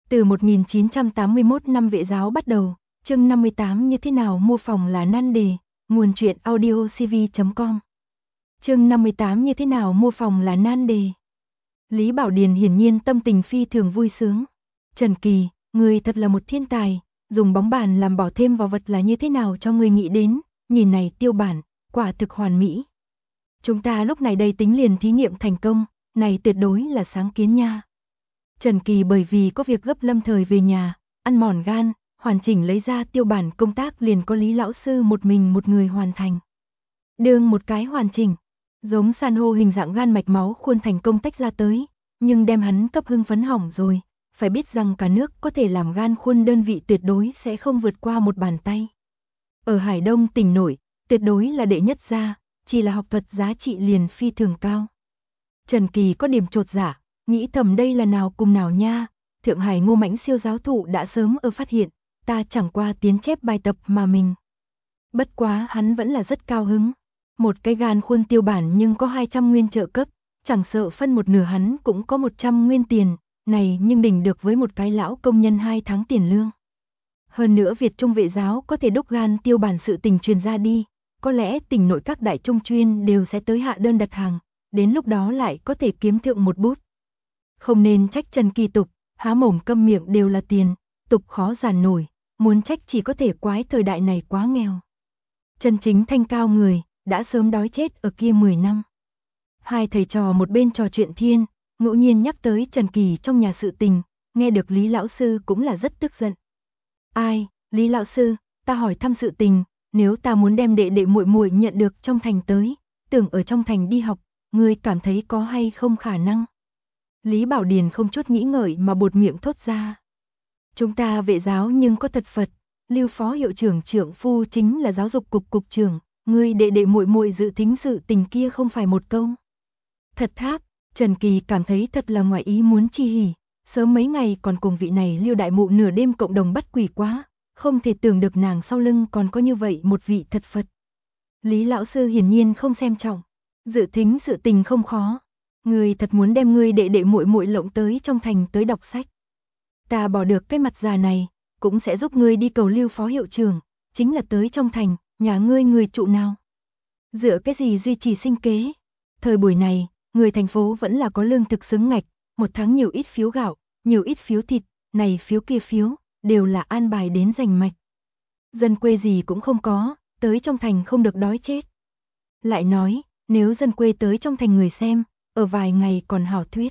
Từ 1981 năm Vệ giáo bắt đầu, chương 58 như thế nào mua phòng là nan đề, nguồn truyện audiocv.com. Chương 58 như thế nào mua phòng là nan đề. Lý Bảo Điền hiển nhiên tâm tình phi thường vui sướng. Trần Kỳ, người thật là một thiên tài, dùng bóng bàn làm bỏ thêm vào vật là như thế nào cho người nghĩ đến, nhìn này tiêu bản, quả thực hoàn mỹ. Chúng ta lúc này đây tính liền thí nghiệm thành công, này tuyệt đối là sáng kiến nha. Trần Kỳ bởi vì có việc gấp lâm thời về nhà, ăn mòn gan, hoàn chỉnh lấy ra tiêu bản công tác liền có Lý lão sư một mình một người hoàn thành. Đương một cái hoàn chỉnh, giống san hô hình dạng gan mạch máu khuôn thành công tách ra tới, nhưng đem hắn cấp hưng phấn hỏng rồi, phải biết rằng cả nước có thể làm gan khuôn đơn vị tuyệt đối sẽ không vượt qua một bàn tay. Ở Hải Đông tỉnh nổi, tuyệt đối là đệ nhất gia, chỉ là học thuật giá trị liền phi thường cao. Trần Kỳ có điểm chột dạ, nghĩ thầm đây là nào cùng nào nha, Thượng Hải Ngô Mãnh siêu giáo thụ đã sớm phát hiện, ta chẳng qua tiến chép bài tập mà mình. Bất quá hắn vẫn là rất cao hứng, một cái gan khuôn tiêu bản nhưng có 200 nguyên trợ cấp, chẳng sợ phân một nửa hắn cũng có 100 nguyên tiền, này nhưng đỉnh được với một cái lão công nhân 2 tháng tiền lương. Hơn nữa Việt Trung Vệ giáo có thể đúc gan tiêu bản sự tình truyền ra đi, có lẽ tỉnh nội các đại trung chuyên đều sẽ tới hạ đơn đặt hàng, đến lúc đó lại có thể kiếm thượng một bút. Không nên trách Trần Kỳ tục, há mồm câm miệng đều là tiền, tục khó giàn nổi, muốn trách chỉ có thể quái thời đại này quá nghèo. Chân chính thanh cao người, đã sớm đói chết ở kia 10 năm. Hai thầy trò một bên trò chuyện thiên, ngẫu nhiên nhắc tới Trần Kỳ trong nhà sự tình, nghe được Lý lão sư cũng là rất tức giận. Ai, Lý lão sư, ta hỏi thăm sự tình, nếu ta muốn đem đệ đệ muội muội nhận được trong thành tới, tưởng ở trong thành đi học, ngươi cảm thấy có hay không khả năng? Lý Bảo Điền không chút nghĩ ngợi mà buột miệng thốt ra. Chúng ta Vệ giáo nhưng có thật Phật, Lưu phó hiệu trưởng trưởng phu chính là giáo dục cục cục trưởng, ngươi đệ đệ muội muội dự thính sự tình kia không phải một câu. Thật tháp, Trần Kỳ cảm thấy thật là ngoài ý muốn chi hỉ, sớm mấy ngày còn cùng vị này Lưu đại mụ nửa đêm cộng đồng bắt quỷ quá, không thể tưởng được nàng sau lưng còn có như vậy một vị thật Phật. Lý lão sư hiển nhiên không xem trọng, dự thính sự tình không khó. Ngươi thật muốn đem ngươi đệ đệ muội muội lộng tới trong thành tới đọc sách. Ta bỏ được cái mặt già này, cũng sẽ giúp ngươi đi cầu Lưu phó hiệu trưởng, chính là tới trong thành, nhà ngươi người trụ nào? Dựa cái gì duy trì sinh kế? Thời buổi này, người thành phố vẫn là có lương thực xứng ngạch, một tháng nhiều ít phiếu gạo, nhiều ít phiếu thịt, này phiếu kia phiếu, đều là an bài đến rành mạch. Dân quê gì cũng không có, tới trong thành không được đói chết. Lại nói, nếu dân quê tới trong thành người xem, ở vài ngày còn hảo thuyết.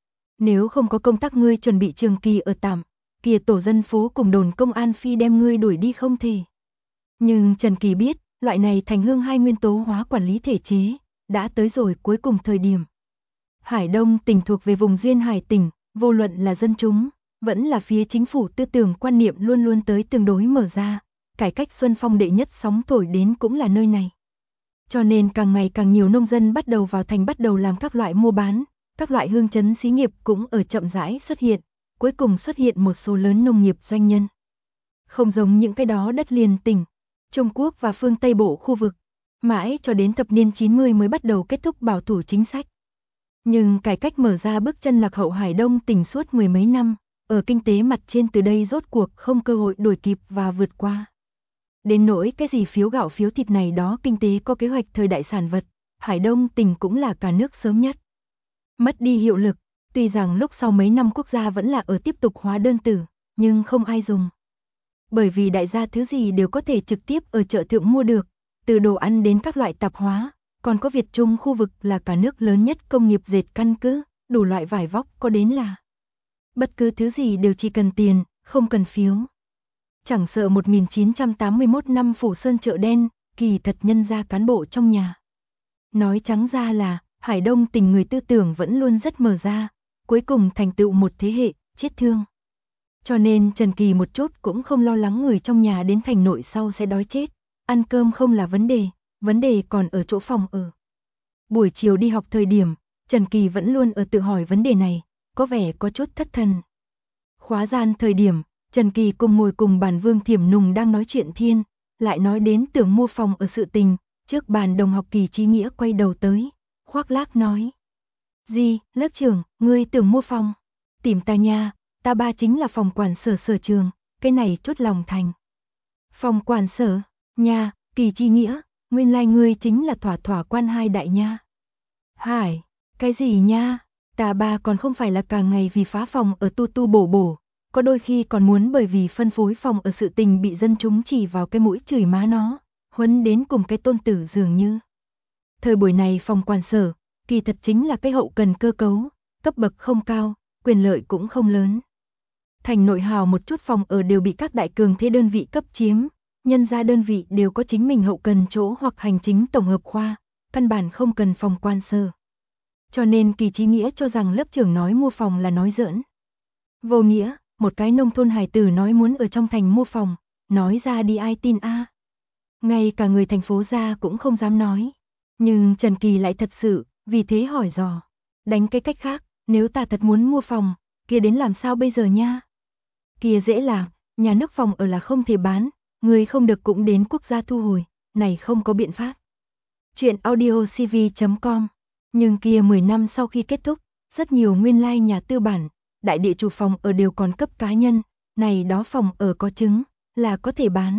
Nếu không có công tác ngươi chuẩn bị trường kỳ ở tạm, kia tổ dân phố cùng đồn công an phi đem ngươi đuổi đi không thể. Nhưng Trần Kỳ biết, loại này thành hương hai nguyên tố hóa quản lý thể chế, đã tới rồi cuối cùng thời điểm. Hải Đông tỉnh thuộc về vùng duyên hải tỉnh, vô luận là dân chúng, vẫn là phía chính phủ tư tưởng quan niệm luôn luôn tới tương đối mở ra, cải cách xuân phong đệ nhất sóng thổi đến cũng là nơi này. Cho nên càng ngày càng nhiều nông dân bắt đầu vào thành bắt đầu làm các loại mua bán, các loại hương chấn xí nghiệp cũng ở chậm rãi xuất hiện, cuối cùng xuất hiện một số lớn nông nghiệp doanh nhân. Không giống những cái đó đất liền tỉnh, Trung Quốc và phương Tây Bộ khu vực, mãi cho đến thập niên 90 mới bắt đầu kết thúc bảo thủ chính sách. Nhưng cải cách mở ra bước chân lạc hậu Hải Đông tỉnh suốt mười mấy năm, ở kinh tế mặt trên từ đây rốt cuộc không cơ hội đuổi kịp và vượt qua. Đến nỗi cái gì phiếu gạo phiếu thịt này đó kinh tế có kế hoạch thời đại sản vật, Hải Đông tỉnh cũng là cả nước sớm nhất. Mất đi hiệu lực, tuy rằng lúc sau mấy năm quốc gia vẫn là ở tiếp tục hóa đơn tử, nhưng không ai dùng. Bởi vì đại gia thứ gì đều có thể trực tiếp ở chợ thượng mua được, từ đồ ăn đến các loại tạp hóa, còn có Việt Trung khu vực là cả nước lớn nhất công nghiệp dệt căn cứ, đủ loại vải vóc có đến là. Bất cứ thứ gì đều chỉ cần tiền, không cần phiếu. Chẳng sợ 1981 năm Phủ Sơn chợ đen, kỳ thật nhân ra cán bộ trong nhà. Nói trắng ra là, Hải Đông tỉnh người tư tưởng vẫn luôn rất mở ra, cuối cùng thành tựu một thế hệ, chết thương. Cho nên Trần Kỳ một chút cũng không lo lắng người trong nhà đến thành nội sau sẽ đói chết, ăn cơm không là vấn đề còn ở chỗ phòng ở. Buổi chiều đi học thời điểm, Trần Kỳ vẫn luôn ở tự hỏi vấn đề này, có vẻ có chút thất thần. Khóa gian thời điểm, Trần Kỳ cùng ngồi cùng bàn Vương Thiểm Nùng đang nói chuyện thiên, lại nói đến tưởng mua phòng ở sự tình, trước bàn đồng học Kỳ Chí Nghĩa quay đầu tới, khoác lác nói. Gì, lớp trưởng, ngươi tưởng mua phòng? Tìm ta nha, ta ba chính là phòng quản sở sở trường, cái này chốt lòng thành. Phòng quản sở, nha, Kỳ Chi Nghĩa, nguyên lai ngươi chính là thỏa quan hai đại nha. Hải, cái gì nha, ta ba còn không phải là cả ngày vì phá phòng ở tu bổ, có đôi khi còn muốn bởi vì phân phối phòng ở sự tình bị dân chúng chỉ vào cái mũi chửi má nó, huấn đến cùng cái tôn tử dường như. Thời buổi này phòng quản sở, kỳ thật chính là cái hậu cần cơ cấu, cấp bậc không cao, quyền lợi cũng không lớn. Thành nội hào một chút phòng ở đều bị các đại cường thế đơn vị cấp chiếm, nhân ra đơn vị đều có chính mình hậu cần chỗ hoặc hành chính tổng hợp khoa, căn bản không cần phòng quan sở. Cho nên Kỳ Chí Nghĩa cho rằng lớp trưởng nói mua phòng là nói giỡn. Vô nghĩa, một cái nông thôn hài tử nói muốn ở trong thành mua phòng, nói ra đi ai tin a? Ngay cả người thành phố ra cũng không dám nói. Nhưng Trần Kỳ lại thật sự, vì thế hỏi dò. Đánh cái cách khác, nếu ta thật muốn mua phòng, kia đến làm sao bây giờ nha? Kia dễ làm, nhà nước phòng ở là không thể bán, người không được cũng đến quốc gia thu hồi, này không có biện pháp. Chuyện audiocv.com. Nhưng kia 10 năm sau khi kết thúc, rất nhiều nguyên lai nhà tư bản, đại địa chủ phòng ở đều còn cấp cá nhân, này đó phòng ở có chứng, là có thể bán.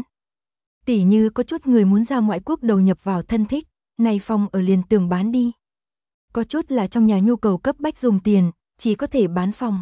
Tỉ như có chút người muốn ra ngoại quốc đầu nhập vào thân thích, này phòng ở liền tưởng bán đi. Có chút là trong nhà nhu cầu cấp bách dùng tiền, chỉ có thể bán phòng.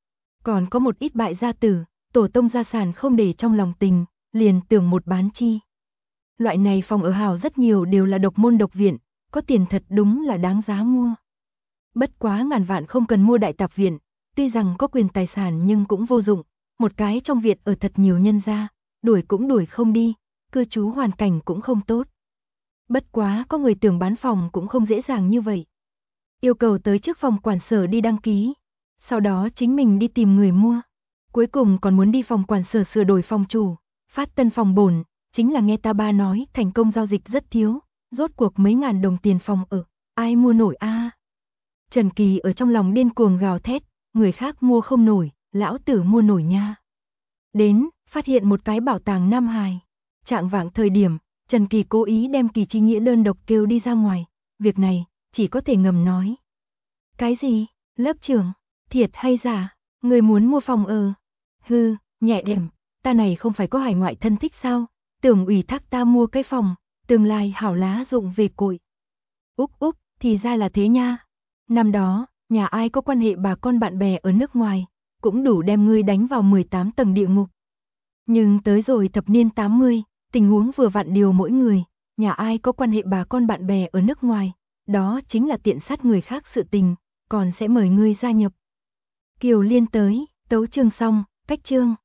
Còn có một ít bại gia tử, tổ tông gia sản không để trong lòng tình, liền tưởng một bán chi. Loại này phòng ở hào rất nhiều đều là độc môn độc viện, có tiền thật đúng là đáng giá mua. Bất quá ngàn vạn không cần mua đại tạp viện, tuy rằng có quyền tài sản nhưng cũng vô dụng, một cái trong viện ở thật nhiều nhân gia, đuổi cũng đuổi không đi, cư trú hoàn cảnh cũng không tốt. Bất quá có người tưởng bán phòng cũng không dễ dàng như vậy. Yêu cầu tới trước phòng quản sở đi đăng ký, sau đó chính mình đi tìm người mua. Cuối cùng còn muốn đi phòng quản sở sửa đổi phòng chủ, phát tân phòng bổn, chính là nghe ta ba nói thành công giao dịch rất thiếu, rốt cuộc mấy ngàn đồng tiền phòng ở, ai mua nổi a? Trần Kỳ ở trong lòng điên cuồng gào thét, người khác mua không nổi, lão tử mua nổi nha. Đến, phát hiện một cái bảo tàng Nam Hải. Trạng vạng thời điểm, Trần Kỳ cố ý đem Kỳ Chí Nghĩa đơn độc kêu đi ra ngoài, việc này chỉ có thể ngầm nói. Cái gì? Lớp trưởng, thiệt hay giả? Người muốn mua phòng ở? Hư, nhẹ điểm, ta này không phải có hải ngoại thân thích sao? Tưởng ủy thác ta mua cái phòng, tương lai hảo lá dụng về cội. Úc, thì ra là thế nha. Năm đó, nhà ai có quan hệ bà con bạn bè ở nước ngoài, cũng đủ đem ngươi đánh vào 18 tầng địa ngục. Nhưng tới rồi thập niên 80, tình huống vừa vặn điều mỗi người, nhà ai có quan hệ bà con bạn bè ở nước ngoài, đó chính là tiện sát người khác sự tình, còn sẽ mời ngươi gia nhập. Kiều Liên tới, tấu chương xong, cách chương.